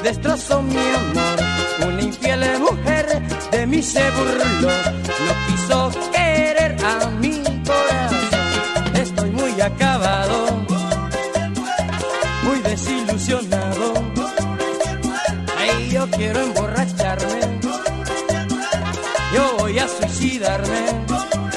destrozó mi amor. Una infiel mujer de mí se burló, no quiso querer a mi corazón. Estoy muy acabado, muy desilusionado. Ay, yo quiero emborracharme, yo voy a suicidarme.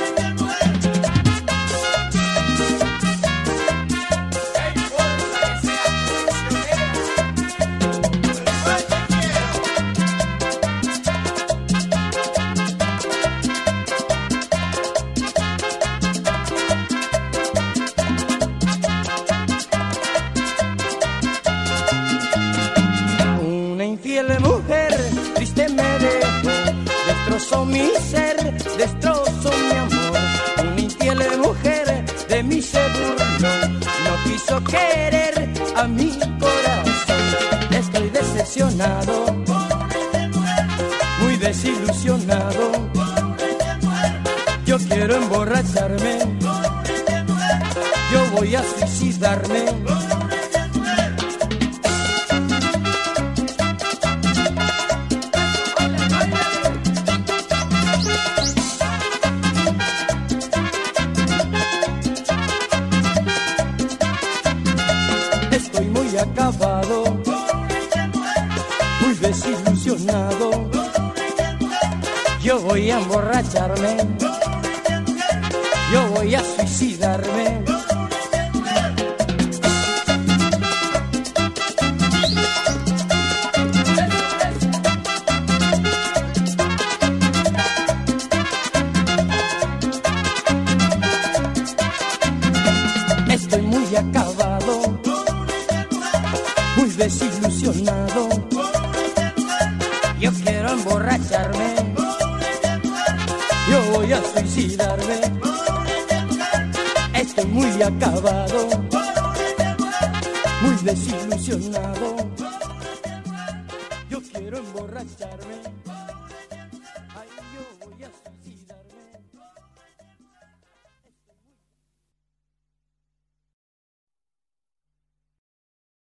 Mujer triste me dejó, destrozó mi ser, destrozó mi amor. Una infiel mujer de mí se burló, no quiso querer a mi corazón. Estoy decepcionado, muy desilusionado. Yo quiero emborracharme, yo voy a suicidarme. Estoy muy acabado, muy desilusionado. Yo voy a emborracharme, yo voy a suicidarme. Estoy muy acabado, muy desilusionado. Yo quiero emborracharme, yo voy a suicidarme. Estoy muy acabado, muy desilusionado. Yo quiero emborracharme.